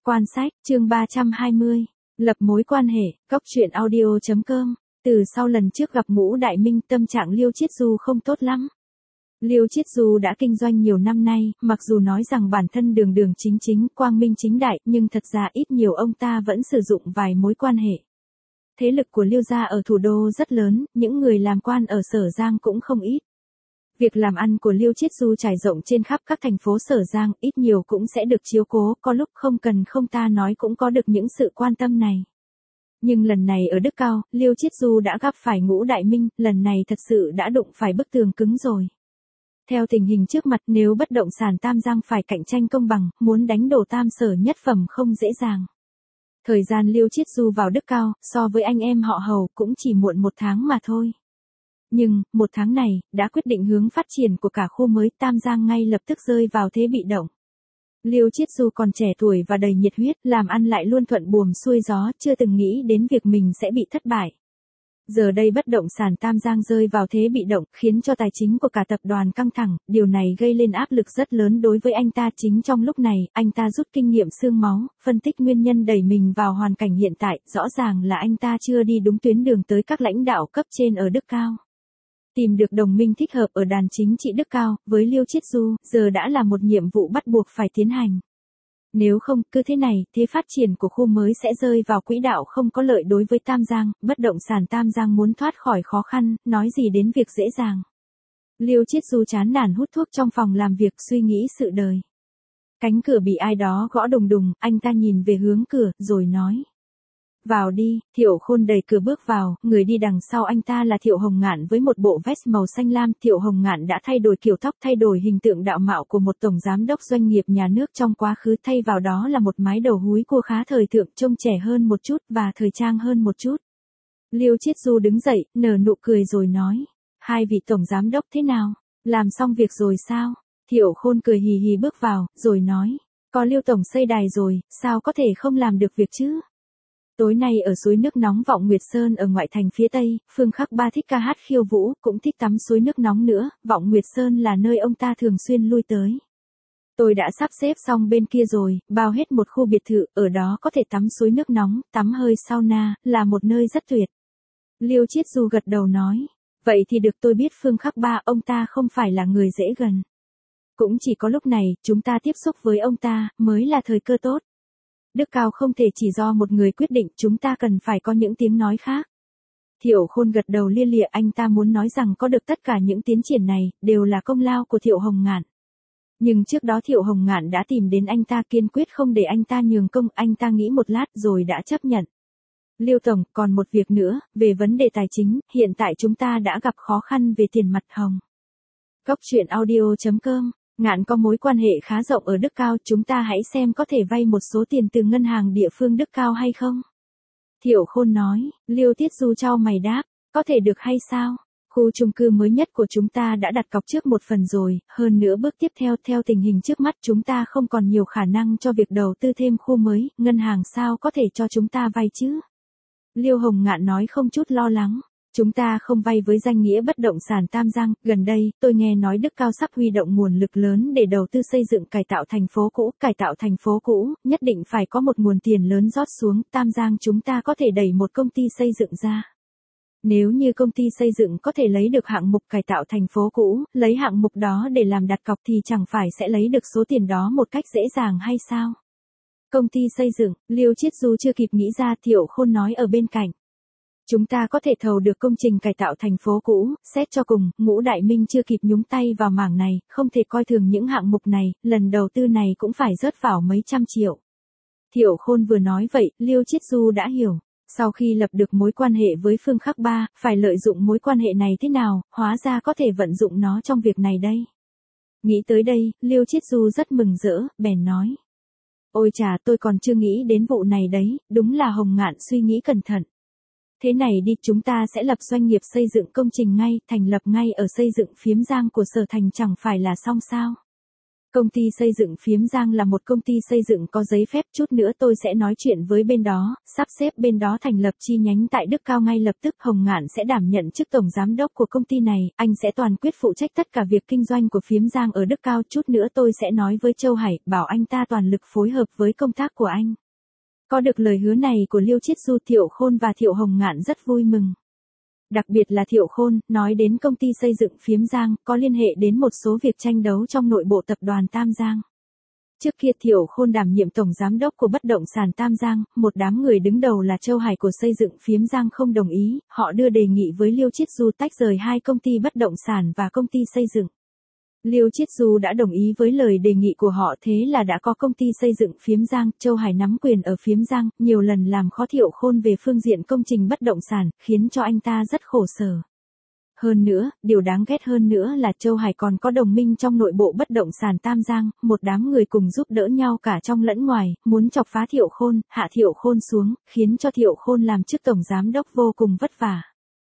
Quan sách, chương 320. Lập mối quan hệ, Cóc truyện audio.com. Từ sau lần trước gặp Ngũ Đại Minh, tâm trạng Liêu Chiết Du không tốt lắm. Liêu Chiết Du đã kinh doanh nhiều năm nay, mặc dù nói rằng bản thân đường đường chính chính, quang minh chính đại, nhưng thật ra ít nhiều ông ta vẫn sử dụng vài mối quan hệ. Thế lực của Liêu gia ở thủ đô rất lớn, những người làm quan ở Sở Giang cũng không ít. Việc làm ăn của Liêu Chiết Du trải rộng trên khắp các thành phố Sở Giang, ít nhiều cũng sẽ được chiếu cố, có lúc không cần không ta nói cũng có được những sự quan tâm này. Nhưng lần này ở Đức Cao, Liêu Chiết Du đã gặp phải Ngũ Đại Minh, lần này thật sự đã đụng phải bức tường cứng rồi. Theo tình hình trước mặt, nếu bất động sản Tam Giang phải cạnh tranh công bằng, muốn đánh đổ Tam Sở nhất phẩm không dễ dàng. Thời gian Liêu Chiết Du vào Đức Cao, so với anh em họ Hầu cũng chỉ muộn 1 tháng mà thôi. Nhưng, 1 tháng này, đã quyết định hướng phát triển của cả khu mới Tam Giang ngay lập tức rơi vào thế bị động. Liêu Chiết Du còn trẻ tuổi và đầy nhiệt huyết, làm ăn lại luôn thuận buồm xuôi gió, chưa từng nghĩ đến việc mình sẽ bị thất bại. Giờ đây bất động sản Tam Giang rơi vào thế bị động, khiến cho tài chính của cả tập đoàn căng thẳng, điều này gây lên áp lực rất lớn đối với anh ta. Chính trong lúc này, anh ta rút kinh nghiệm xương máu, phân tích nguyên nhân đẩy mình vào hoàn cảnh hiện tại, rõ ràng là anh ta chưa đi đúng tuyến đường tới các lãnh đạo cấp trên ở Đức Cao. Tìm được đồng minh thích hợp ở đàn chính trị Đức Cao, với Liêu Chiết Du, giờ đã là một nhiệm vụ bắt buộc phải tiến hành. Nếu không, cứ thế này, thế phát triển của khu mới sẽ rơi vào quỹ đạo không có lợi đối với Tam Giang, bất động sản Tam Giang muốn thoát khỏi khó khăn, nói gì đến việc dễ dàng. Liêu Chiết Du chán nản hút thuốc trong phòng làm việc, suy nghĩ sự đời. Cánh cửa bị ai đó gõ đùng đùng, anh ta nhìn về hướng cửa, rồi nói. Vào đi. Thiệu Khôn đẩy cửa bước vào, người đi đằng sau anh ta là Thiệu Hồng Ngạn với một bộ vest màu xanh lam. Thiệu Hồng Ngạn đã thay đổi kiểu tóc, thay đổi hình tượng đạo mạo của một tổng giám đốc doanh nghiệp nhà nước trong quá khứ, thay vào đó là một mái đầu húi cua khá thời thượng, trông trẻ hơn một chút và thời trang hơn một chút. Liêu Chiết Du đứng dậy, nở nụ cười rồi nói, hai vị tổng giám đốc thế nào? Làm xong việc rồi sao? Thiệu Khôn cười hì hì bước vào, rồi nói, có Liêu tổng xây đài rồi, sao có thể không làm được việc chứ? Tối nay ở suối nước nóng Vọng Nguyệt Sơn ở ngoại thành phía Tây, Phương Khắc Ba thích ca hát khiêu vũ, cũng thích tắm suối nước nóng nữa, Vọng Nguyệt Sơn là nơi ông ta thường xuyên lui tới. Tôi đã sắp xếp xong bên kia rồi, bao hết một khu biệt thự, ở đó có thể tắm suối nước nóng, tắm hơi sauna, là một nơi rất tuyệt. Liêu Chiết Du gật đầu nói, vậy thì được, tôi biết Phương Khắc Ba, ông ta không phải là người dễ gần. Cũng chỉ có lúc này, chúng ta tiếp xúc với ông ta, mới là thời cơ tốt. Đức Cao không thể chỉ do một người quyết định, chúng ta cần phải có những tiếng nói khác. Thiệu Khôn gật đầu lia lịa, anh ta muốn nói rằng có được tất cả những tiến triển này, đều là công lao của Thiệu Hồng Ngạn. Nhưng trước đó Thiệu Hồng Ngạn đã tìm đến anh ta, kiên quyết không để anh ta nhường công, anh ta nghĩ một lát rồi đã chấp nhận. Liêu tổng, còn một việc nữa, về vấn đề tài chính, hiện tại chúng ta đã gặp khó khăn về tiền mặt hồng. Cóc truyện audio.com. Ngạn có mối quan hệ khá rộng ở Đức Cao, chúng ta hãy xem có thể vay một số tiền từ ngân hàng địa phương Đức Cao hay không? Thiệu Khôn nói. Liêu Chiết Du chau mày đáp, có thể được hay sao? Khu chung cư mới nhất của chúng ta đã đặt cọc trước một phần rồi, hơn nữa bước tiếp theo, theo tình hình trước mắt chúng ta không còn nhiều khả năng cho việc đầu tư thêm khu mới, ngân hàng sao có thể cho chúng ta vay chứ? Liêu Hồng Ngạn nói không chút lo lắng. Chúng ta không vay với danh nghĩa bất động sản Tam Giang, gần đây, tôi nghe nói Đức Cao sắp huy động nguồn lực lớn để đầu tư xây dựng cải tạo thành phố cũ, nhất định phải có một nguồn tiền lớn rót xuống, Tam Giang chúng ta có thể đẩy một công ty xây dựng ra. Nếu như công ty xây dựng có thể lấy được hạng mục cải tạo thành phố cũ, lấy hạng mục đó để làm đặt cọc thì chẳng phải sẽ lấy được số tiền đó một cách dễ dàng hay sao? Công ty xây dựng, Liêu Chiết Du chưa kịp nghĩ ra, Thiệu Khôn nói ở bên cạnh. Chúng ta có thể thầu được công trình cải tạo thành phố cũ, xét cho cùng, Ngũ Đại Minh chưa kịp nhúng tay vào mảng này, không thể coi thường những hạng mục này, lần đầu tư này cũng phải rớt vào mấy trăm triệu. Thiệu Khôn vừa nói vậy, Liêu Chiết Du đã hiểu. Sau khi lập được mối quan hệ với Phương Khắc Ba, phải lợi dụng mối quan hệ này thế nào, hóa ra có thể vận dụng nó trong việc này đây. Nghĩ tới đây, Liêu Chiết Du rất mừng rỡ, bèn nói. Ôi chà, tôi còn chưa nghĩ đến vụ này đấy, đúng là Hồng Ngạn suy nghĩ cẩn thận. Thế này đi, chúng ta sẽ lập doanh nghiệp xây dựng công trình ngay, thành lập ngay ở xây dựng Phiếm Giang của Sở Thành chẳng phải là xong sao? Công ty xây dựng Phiếm Giang là một công ty xây dựng có giấy phép, chút nữa tôi sẽ nói chuyện với bên đó, sắp xếp bên đó thành lập chi nhánh tại Đức Cao ngay lập tức. Hồng Ngạn sẽ đảm nhận chức tổng giám đốc của công ty này, anh sẽ toàn quyết phụ trách tất cả việc kinh doanh của Phiếm Giang ở Đức Cao. Chút nữa tôi sẽ nói với Châu Hải, bảo anh ta toàn lực phối hợp với công tác của anh. Có được lời hứa này của Liêu Chiết Du, Thiệu Khôn và Thiệu Hồng Ngạn rất vui mừng. Đặc biệt là Thiệu Khôn, nói đến công ty xây dựng Phiếm Giang, có liên hệ đến một số việc tranh đấu trong nội bộ tập đoàn Tam Giang. Trước kia Thiệu Khôn đảm nhiệm tổng giám đốc của bất động sản Tam Giang, một đám người đứng đầu là Châu Hải của xây dựng Phiếm Giang không đồng ý, họ đưa đề nghị với Liêu Chiết Du tách rời hai công ty bất động sản và công ty xây dựng. Liêu Chiết Du đã đồng ý với lời đề nghị của họ, thế là đã có công ty xây dựng Phiếm Giang. Châu Hải nắm quyền ở Phiếm Giang, nhiều lần làm khó Thiệu Khôn về phương diện công trình bất động sản, khiến cho anh ta rất khổ sở. Hơn nữa, điều đáng ghét hơn nữa là Châu Hải còn có đồng minh trong nội bộ bất động sản Tam Giang, một đám người cùng giúp đỡ nhau cả trong lẫn ngoài, muốn chọc phá Thiệu Khôn, hạ Thiệu Khôn xuống, khiến cho Thiệu Khôn làm chức tổng giám đốc vô cùng vất vả.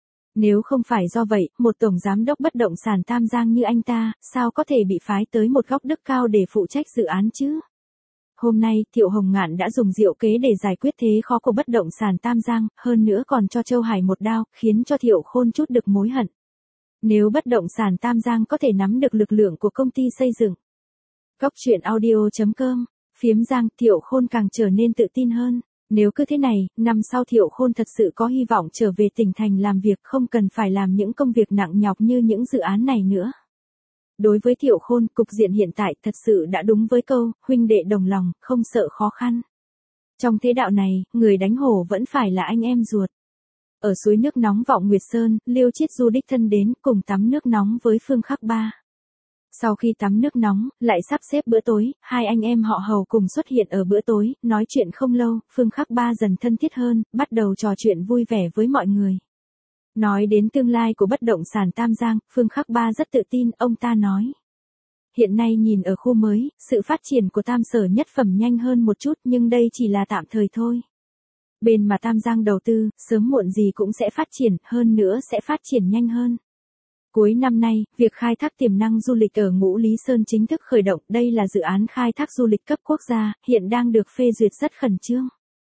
Nếu không phải do vậy, một tổng giám đốc bất động sản Tam Giang như anh ta, sao có thể bị phái tới một góc Đức Cao để phụ trách dự án chứ? Hôm nay, Thiệu Hồng Ngạn đã dùng diệu kế để giải quyết thế khó của bất động sản Tam Giang, hơn nữa còn cho Châu Hải một đao, khiến cho Thiệu Khôn trút được mối hận. Nếu bất động sản Tam Giang có thể nắm được lực lượng của công ty xây dựng. Góc truyện audio.com, Phiếm Giang, Thiệu Khôn càng trở nên tự tin hơn. Nếu cứ thế này, năm sau Thiệu Khôn thật sự có hy vọng trở về tỉnh thành làm việc, không cần phải làm những công việc nặng nhọc như những dự án này nữa. Đối với Thiệu Khôn, cục diện hiện tại thật sự đã đúng với câu, huynh đệ đồng lòng, không sợ khó khăn. Trong thế đạo này, người đánh hổ vẫn phải là anh em ruột. Ở suối nước nóng Vọng Nguyệt Sơn, Liêu Chiết Du đích thân đến, cùng tắm nước nóng với Phương Khắc Ba. Sau khi tắm nước nóng, lại sắp xếp bữa tối, hai anh em họ Hầu cùng xuất hiện ở bữa tối, nói chuyện không lâu, Phương Khắc Ba dần thân thiết hơn, bắt đầu trò chuyện vui vẻ với mọi người. Nói đến tương lai của bất động sản Tam Giang, Phương Khắc Ba rất tự tin, ông ta nói. Hiện nay nhìn ở khu mới, sự phát triển của Tam Sở Nhất Phẩm nhanh hơn một chút, nhưng đây chỉ là tạm thời thôi. Bên mà Tam Giang đầu tư, sớm muộn gì cũng sẽ phát triển, hơn nữa sẽ phát triển nhanh hơn. Cuối năm nay, việc khai thác tiềm năng du lịch ở Ngũ Lý Sơn chính thức khởi động, đây là dự án khai thác du lịch cấp quốc gia, hiện đang được phê duyệt rất khẩn trương.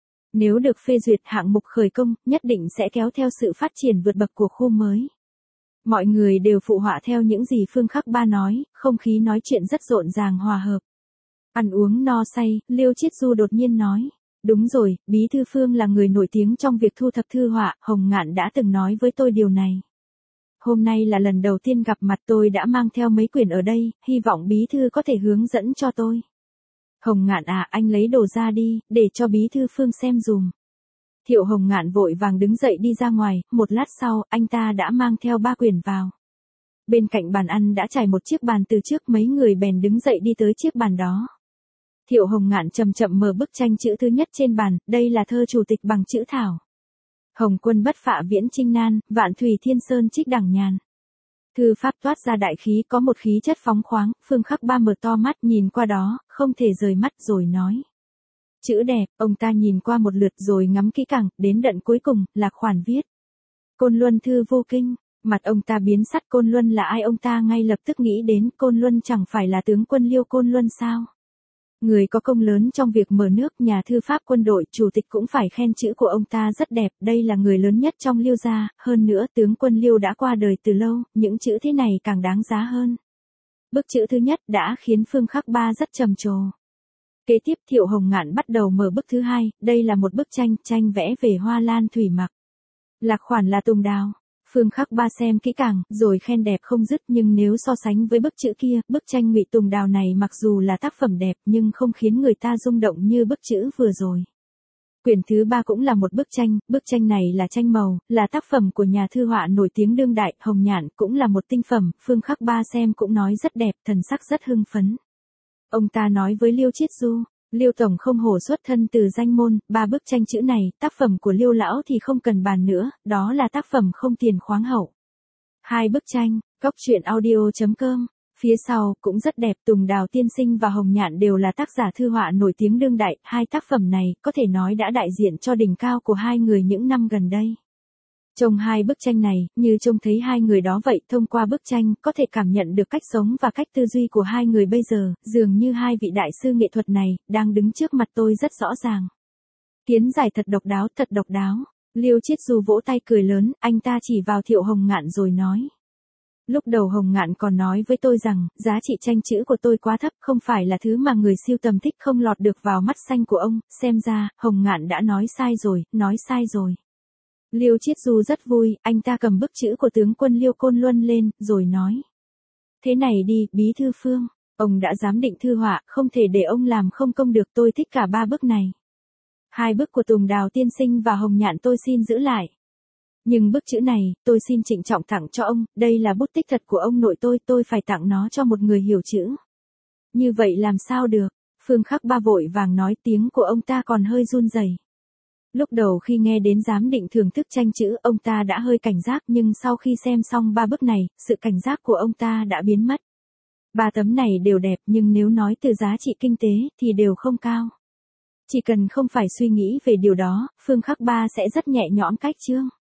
Nếu được phê duyệt hạng mục khởi công, nhất định sẽ kéo theo sự phát triển vượt bậc của khu mới. Mọi người đều phụ họa theo những gì Phương Khắc Ba nói, không khí nói chuyện rất rộn ràng hòa hợp. Ăn uống no say, Liêu Chiết Du đột nhiên nói. Đúng rồi, Bí thư Phương là người nổi tiếng trong việc thu thập thư họa, Hồng Ngạn đã từng nói với tôi điều này. Hôm nay là lần đầu tiên gặp mặt, tôi đã mang theo mấy quyển ở đây, hy vọng Bí thư có thể hướng dẫn cho tôi. Hồng Ngạn à, anh lấy đồ ra đi, để cho Bí thư Phương xem dùm. Thiệu Hồng Ngạn vội vàng đứng dậy đi ra ngoài, một lát sau, anh ta đã mang theo 3 quyển vào. Bên cạnh bàn ăn đã trải một chiếc bàn từ trước, mấy người bèn đứng dậy đi tới chiếc bàn đó. Thiệu Hồng Ngạn chậm chậm mở bức tranh chữ thứ nhất trên bàn, đây là thơ chủ tịch bằng chữ thảo. Hồng quân bất phạ viễn trinh nan, vạn thủy thiên sơn trích đẳng nhàn. Thư pháp toát ra đại khí, có một khí chất phóng khoáng, Phương Khắc Ba mở to mắt nhìn qua đó, không thể rời mắt rồi nói. Chữ đẹp, ông ta nhìn qua một lượt rồi ngắm kỹ càng, đến đoạn cuối cùng, là khoản viết. Côn Luân thư vô kinh, mặt ông ta biến sắc, Côn Luân là ai, ông ta ngay lập tức nghĩ đến Côn Luân chẳng phải là tướng quân Liêu Côn Luân sao? Người có công lớn trong việc mở nước, nhà thư pháp quân đội, chủ tịch cũng phải khen chữ của ông ta rất đẹp, đây là người lớn nhất trong Liêu gia, hơn nữa tướng quân Liêu đã qua đời từ lâu, những chữ thế này càng đáng giá hơn. Bức chữ thứ nhất đã khiến Phương Khắc Ba rất trầm trồ. Kế tiếp Thiệu Hồng Ngạn bắt đầu mở bức thứ hai, đây là một bức tranh vẽ về hoa lan thủy mặc. Lạc khoản là tùng đào. Phương Khắc Ba xem kỹ càng, rồi khen đẹp không dứt, nhưng nếu so sánh với bức chữ kia, bức tranh Ngụy Tùng Đào này mặc dù là tác phẩm đẹp nhưng không khiến người ta rung động như bức chữ vừa rồi. Quyển thứ 3 cũng là một bức tranh này là tranh màu, là tác phẩm của nhà thư họa nổi tiếng đương đại, Hồng Nhạn, cũng là một tinh phẩm, Phương Khắc Ba xem cũng nói rất đẹp, thần sắc rất hưng phấn. Ông ta nói với Liêu Chiết Du, Liêu Tổng không hổ xuất thân từ danh môn, 3 bức tranh chữ này, tác phẩm của Liêu Lão thì không cần bàn nữa, đó là tác phẩm không tiền khoáng hậu. 2 bức tranh, góc truyện audio.com, phía sau, cũng rất đẹp, Tùng Đào Tiên Sinh và Hồng Nhạn đều là tác giả thư họa nổi tiếng đương đại, 2 tác phẩm này, có thể nói đã đại diện cho đỉnh cao của hai người những năm gần đây. Trông hai bức tranh này, như trông thấy hai người đó vậy, thông qua bức tranh, có thể cảm nhận được cách sống và cách tư duy của hai người bây giờ, dường như hai vị đại sư nghệ thuật này, đang đứng trước mặt tôi rất rõ ràng. Kiến giải thật độc đáo, thật độc đáo. Liêu Chiết Du vỗ tay cười lớn, anh ta chỉ vào Thiệu Hồng Ngạn rồi nói. Lúc đầu Hồng Ngạn còn nói với tôi rằng, giá trị tranh chữ của tôi quá thấp, không phải là thứ mà người sưu tầm thích, không lọt được vào mắt xanh của ông, xem ra, Hồng Ngạn đã nói sai rồi, nói sai rồi. Liêu Chiết Du rất vui, anh ta cầm bức chữ của tướng quân Liêu Côn Luân lên, rồi nói. Thế này đi, Bí thư Phương, ông đã giám định thư họa, không thể để ông làm không công được, tôi thích cả ba bức này. Hai bức của Tùng Đào tiên sinh và Hồng Nhạn tôi xin giữ lại. Nhưng bức chữ này, tôi xin trịnh trọng tặng cho ông, đây là bút tích thật của ông nội tôi phải tặng nó cho một người hiểu chữ. Như vậy làm sao được? Phương Khắc Ba vội vàng nói, tiếng của ông ta còn hơi run rẩy. Lúc đầu khi nghe đến giám định thưởng thức tranh chữ, ông ta đã hơi cảnh giác, nhưng sau khi xem xong ba bức này, sự cảnh giác của ông ta đã biến mất. Ba tấm này đều đẹp, nhưng nếu nói từ giá trị kinh tế, thì đều không cao. Chỉ cần không phải suy nghĩ về điều đó, Phương Khắc Ba sẽ rất nhẹ nhõm cách chương.